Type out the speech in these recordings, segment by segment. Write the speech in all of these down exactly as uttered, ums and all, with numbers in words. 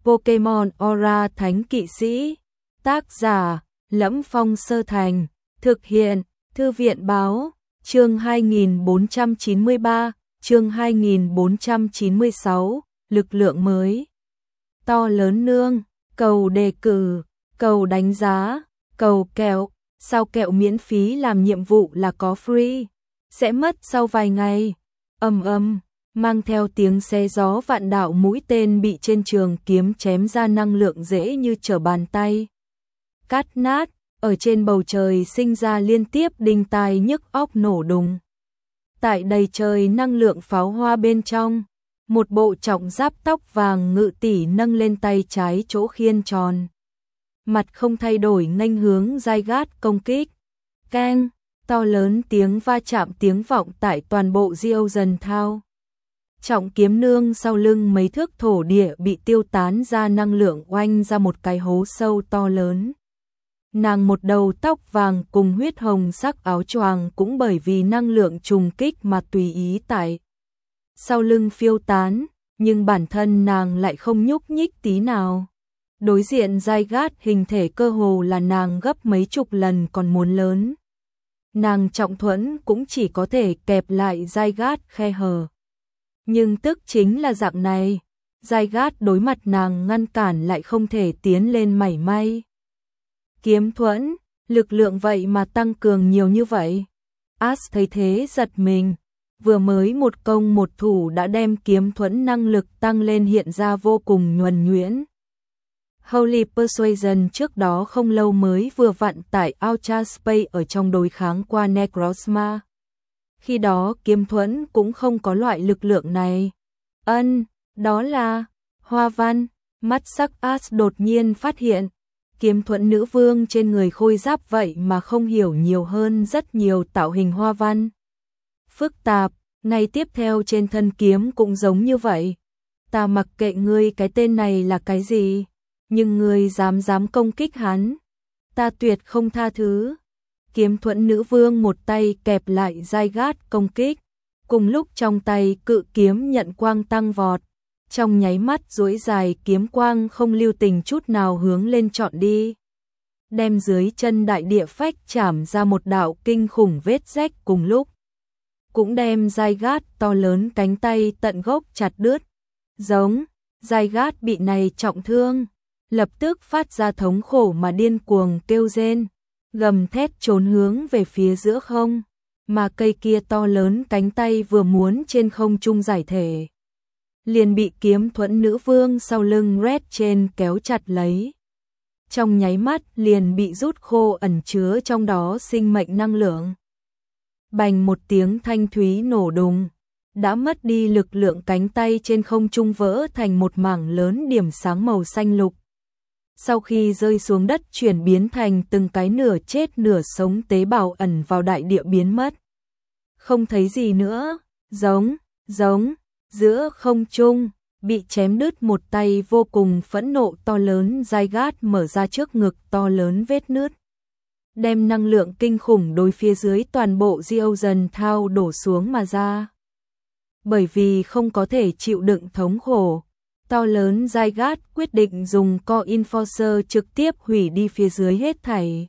Pokemon Aura Thánh Kỵ Sĩ. Tác giả: Lẫm Phong Sơ Thành. Thực hiện: Thư viện báo. Chương hai nghìn bốn trăm chín mươi ba, chương hai nghìn bốn trăm chín mươi sáu, lực lượng mới. To lớn nương, cầu đề cử, cầu đánh giá, cầu kẹo, sao kẹo miễn phí làm nhiệm vụ là có free, sẽ mất sau vài ngày. Ầm ầm, mang theo tiếng xé gió vạn đạo mũi tên bị trên trường kiếm chém ra năng lượng dễ như trở bàn tay. Cắt nát, ở trên bầu trời sinh ra liên tiếp đinh tai nhức óc nổ đùng. Tại đầy trời năng lượng pháo hoa bên trong, một bộ trọng giáp tóc vàng ngự tỷ nâng lên tay trái chỗ khiên tròn. Mặt không thay đổi nghênh hướng Zygarde công kích. Keng, to lớn tiếng va chạm tiếng vọng tại toàn bộ Diocen Town. Trọng kiếm nương sau lưng mấy thước thổ địa bị tiêu tán ra năng lượng oanh ra một cái hố sâu to lớn. Nàng một đầu tóc vàng cùng huyết hồng sắc áo choàng cũng bởi vì năng lượng trùng kích mà tùy ý tại sau lưng phiêu tán, nhưng bản thân nàng lại không nhúc nhích tí nào. Đối diện Zygarde hình thể cơ hồ là nàng gấp mấy chục lần còn muốn lớn. Nàng trọng thuẫn cũng chỉ có thể kẹp lại Zygarde khe hở. Nhưng tức chính là dạng này, Zygarde đối mặt nàng ngăn cản lại không thể tiến lên mảy may. Kiếm thuẫn, lực lượng vậy mà tăng cường nhiều như vậy. Ash thấy thế giật mình, vừa mới một công một thủ đã đem kiếm thuẫn năng lực tăng lên hiện ra vô cùng nhuần nhuyễn. Holy Persuasion trước đó không lâu mới vừa vặn tại Ultra Space ở trong đối kháng qua Necrozma. Khi đó kiếm thuẫn cũng không có loại lực lượng này. Ân, đó là hoa văn. Mắt sắc Ash đột nhiên phát hiện kiếm thuẫn nữ vương trên người khôi giáp vậy mà không hiểu nhiều hơn rất nhiều tạo hình hoa văn. Phức tạp, ngay tiếp theo trên thân kiếm cũng giống như vậy. Ta mặc kệ ngươi cái tên này là cái gì, nhưng ngươi dám dám công kích hắn, ta tuyệt không tha thứ. Kiếm thuẫn nữ vương một tay kẹp lại Zygarde công kích, cùng lúc trong tay cự kiếm nhận quang tăng vọt. Trong nháy mắt duỗi dài kiếm quang không lưu tình chút nào hướng lên trọn đi. Đem dưới chân đại địa phách chảm ra một đạo kinh khủng vết rách cùng lúc. Cũng đem Zygarde to lớn cánh tay tận gốc chặt đứt. Giống, Zygarde bị này trọng thương, lập tức phát ra thống khổ mà điên cuồng kêu rên, gầm thét trốn hướng về phía giữa không. Mà cây kia to lớn cánh tay vừa muốn trên không trung giải thể, liền bị kiếm thuẫn nữ vương sau lưng Red trên kéo chặt lấy. Trong nháy mắt liền bị rút khô ẩn chứa trong đó sinh mệnh năng lượng. Bành một tiếng thanh thúy nổ đùng, đã mất đi lực lượng cánh tay trên không trung vỡ thành một mảng lớn điểm sáng màu xanh lục. Sau khi rơi xuống đất chuyển biến thành từng cái nửa chết nửa sống tế bào ẩn vào đại địa biến mất. Không thấy gì nữa, giống, giống. Giữa không trung, bị chém đứt một tay vô cùng phẫn nộ to lớn Zygarde mở ra trước ngực to lớn vết nứt. Đem năng lượng kinh khủng đối phía dưới toàn bộ Diocen Town đổ xuống mà ra. Bởi vì không có thể chịu đựng thống khổ, to lớn Zygarde quyết định dùng Core Enforcer trực tiếp hủy đi phía dưới hết thảy.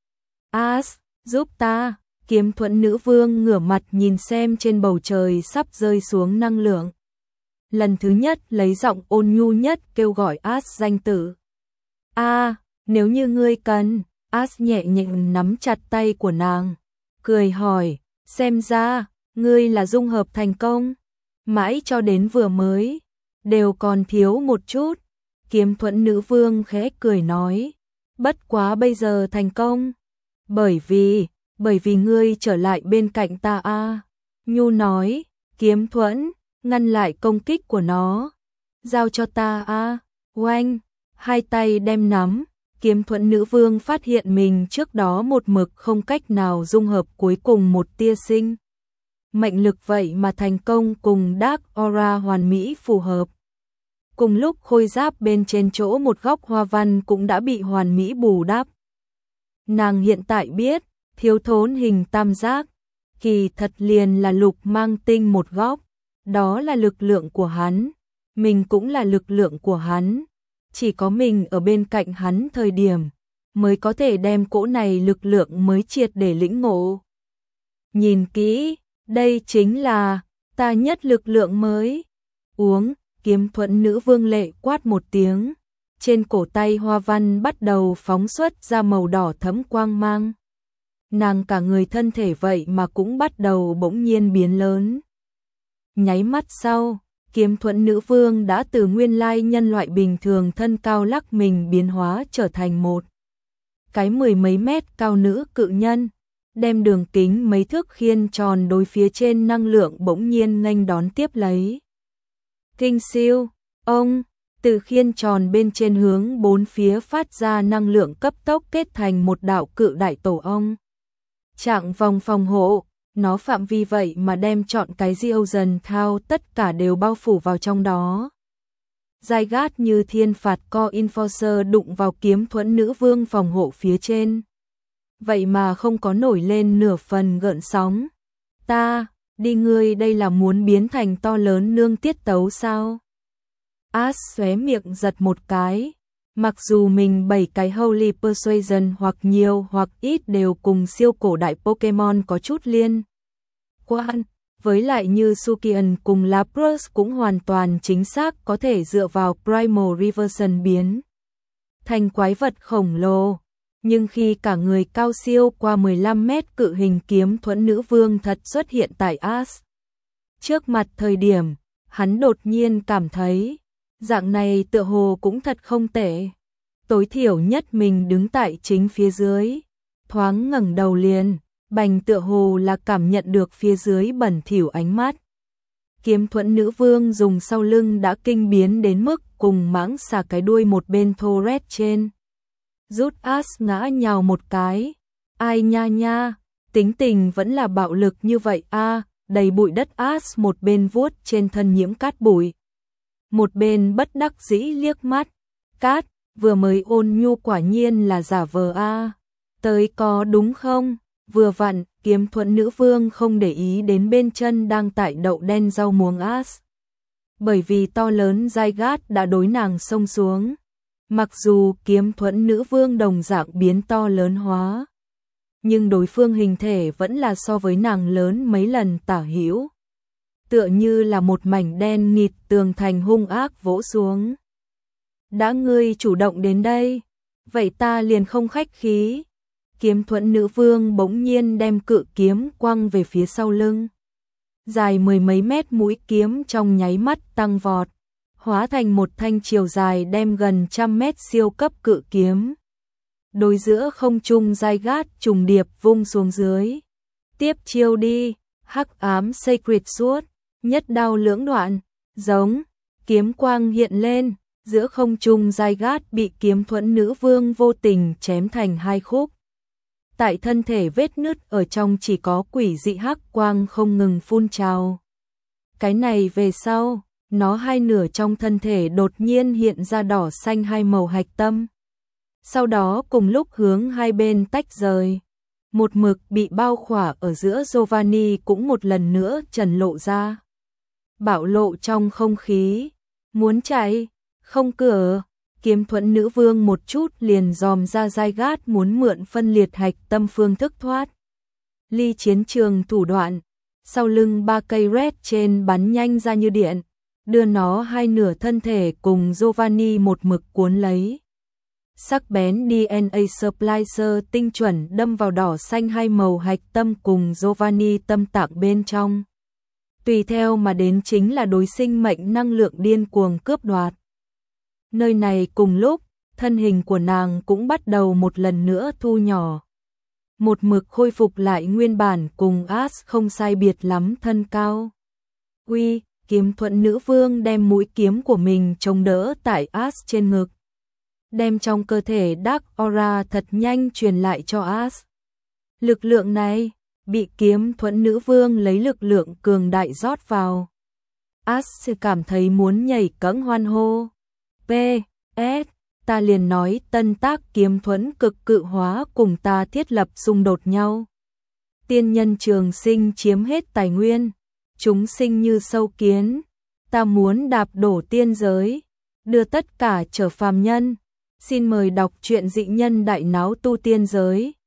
Ash, giúp ta! Kiếm thuẫn nữ vương ngửa mặt nhìn xem trên bầu trời sắp rơi xuống năng lượng. Lần thứ nhất lấy giọng ôn nhu nhất kêu gọi Ash danh tử. A, à, nếu như ngươi cần. Ash nhẹ nhàng nắm chặt tay của nàng, cười hỏi, xem ra, ngươi là dung hợp thành công. Mãi cho đến vừa mới, đều còn thiếu một chút. Kiếm thuẫn nữ vương khẽ cười nói, bất quá bây giờ thành công. Bởi vì... Bởi vì ngươi trở lại bên cạnh ta a. À. Nhu nói, kiếm thuẫn, ngăn lại công kích của nó. Giao cho ta a. À. Oanh, hai tay đem nắm, kiếm thuẫn nữ vương phát hiện mình trước đó một mực không cách nào dung hợp cuối cùng một tia sinh. Mệnh lực vậy mà thành công cùng Dark Aura hoàn mỹ phù hợp. Cùng lúc khôi giáp bên trên chỗ một góc hoa văn cũng đã bị hoàn mỹ bù đắp. Nàng hiện tại biết, thiếu thốn hình tam giác, kỳ thật liền là lục mang tinh một góc, đó là lực lượng của hắn, mình cũng là lực lượng của hắn, chỉ có mình ở bên cạnh hắn thời điểm, mới có thể đem cỗ này lực lượng mới triệt để lĩnh ngộ. Nhìn kỹ, đây chính là ta nhất lực lượng mới. Uống, Kiếm Thuẫn nữ vương lệ quát một tiếng, trên cổ tay hoa văn bắt đầu phóng xuất ra màu đỏ thẫm quang mang. Nàng cả người thân thể vậy mà cũng bắt đầu bỗng nhiên biến lớn. Nháy mắt sau, Kiếm Thuẫn nữ vương đã từ nguyên lai nhân loại bình thường thân cao lắc mình biến hóa trở thành một cái mười mấy mét cao nữ cự nhân, đem đường kính mấy thước khiên tròn đối phía trên năng lượng bỗng nhiên nghênh đón tiếp lấy. Kinh siêu, ông, từ khiên tròn bên trên hướng bốn phía phát ra năng lượng cấp tốc kết thành một đạo cự đại tổ ong. Trạng vòng phòng hộ, nó phạm vi vậy mà đem chọn cái Diocen Thao tất cả đều bao phủ vào trong đó. Dai gát như thiên phạt co Enforcer đụng vào Kiếm Thuẫn nữ vương phòng hộ phía trên. Vậy mà không có nổi lên nửa phần gợn sóng. Ta, đi ngươi đây là muốn biến thành to lớn nương tiết tấu sao? Ash xóe miệng giật một cái. Mặc dù mình bảy cái Holy Persuasion hoặc nhiều hoặc ít đều cùng siêu cổ đại Pokemon có chút liên quan, với lại như Sukian cùng Lapras cũng hoàn toàn chính xác có thể dựa vào Primal Reversion biến thành quái vật khổng lồ. Nhưng khi cả người cao siêu qua mười lăm mét cự hình Kiếm Thuẫn nữ vương thật xuất hiện tại Ash trước mặt thời điểm, hắn đột nhiên cảm thấy dạng này tựa hồ cũng thật không tệ. Tối thiểu nhất mình đứng tại chính phía dưới, thoáng ngẩng đầu liền, bành tựa hồ là cảm nhận được phía dưới bẩn thỉu ánh mắt. Kiếm Thuẫn nữ vương dùng sau lưng đã kinh biến đến mức cùng mãng xà cái đuôi một bên thô rét trên. Rút Ash ngã nhào một cái. Ai nha nha, tính tình vẫn là bạo lực như vậy a. À, đầy bụi đất Ash một bên vuốt trên thân nhiễm cát bụi, một bên bất đắc dĩ liếc mắt. Cát, vừa mới ôn nhu quả nhiên là giả vờ a. À. Tới có đúng không? Vừa vặn, Kiếm Thuẫn nữ vương không để ý đến bên chân đang tại đậu đen rau muống Ash. Bởi vì to lớn dai gát đã đối nàng xông xuống. Mặc dù Kiếm Thuẫn nữ vương đồng dạng biến to lớn hóa, nhưng đối phương hình thể vẫn là so với nàng lớn mấy lần tả hữu. Tựa như là một mảnh đen nghịt tường thành hung ác vỗ xuống. Đã ngươi chủ động đến đây, vậy ta liền không khách khí. Kiếm Thuẫn nữ vương bỗng nhiên đem cự kiếm quăng về phía sau lưng. Dài mười mấy mét mũi kiếm trong nháy mắt tăng vọt, hóa thành một thanh chiều dài đem gần trăm mét siêu cấp cự kiếm. Đối giữa không trung dai gát trùng điệp vung xuống dưới. Tiếp chiêu đi, hắc ám Sacred Sword, nhất đao lưỡng đoạn, giống, kiếm quang hiện lên, giữa không trung dai gát bị Kiếm Thuẫn nữ vương vô tình chém thành hai khúc. Tại thân thể vết nứt ở trong chỉ có quỷ dị hắc quang không ngừng phun trào. Cái này về sau, nó hai nửa trong thân thể đột nhiên hiện ra đỏ xanh hai màu hạch tâm. Sau đó cùng lúc hướng hai bên tách rời. Một mực bị bao khỏa ở giữa Giovanni cũng một lần nữa trần lộ ra. Bạo lộ trong không khí. Muốn chạy, không cửa. Kiếm Thuẫn nữ vương một chút liền dòm ra dai gát muốn mượn phân liệt hạch tâm phương thức thoát ly chiến trường thủ đoạn. Sau lưng ba cây red trên bắn nhanh ra như điện, đưa nó hai nửa thân thể cùng Giovanni một mực cuốn lấy. Sắc bén đê en a splicer tinh chuẩn đâm vào đỏ xanh hai màu hạch tâm cùng Giovanni tâm tạng bên trong. Tùy theo mà đến chính là đối sinh mệnh năng lượng điên cuồng cướp đoạt. Nơi này cùng lúc, thân hình của nàng cũng bắt đầu một lần nữa thu nhỏ. Một mực khôi phục lại nguyên bản cùng Ash không sai biệt lắm thân cao. Uy, Kiếm Thuẫn nữ vương đem mũi kiếm của mình chống đỡ tại Ash trên ngực. Đem trong cơ thể Dark Aura thật nhanh truyền lại cho Ash. Lực lượng này, bị Kiếm Thuẫn nữ vương lấy lực lượng cường đại rót vào. Ash cảm thấy muốn nhảy cẫng hoan hô. P S Ta liền nói tân tác Kiếm Thuẫn cực cự hóa cùng ta thiết lập xung đột nhau. Tiên nhân trường sinh chiếm hết tài nguyên, chúng sinh như sâu kiến, ta muốn đạp đổ tiên giới. đưa tất cả trở phàm nhân. Xin mời đọc truyện Dị nhân đại náo tu tiên giới.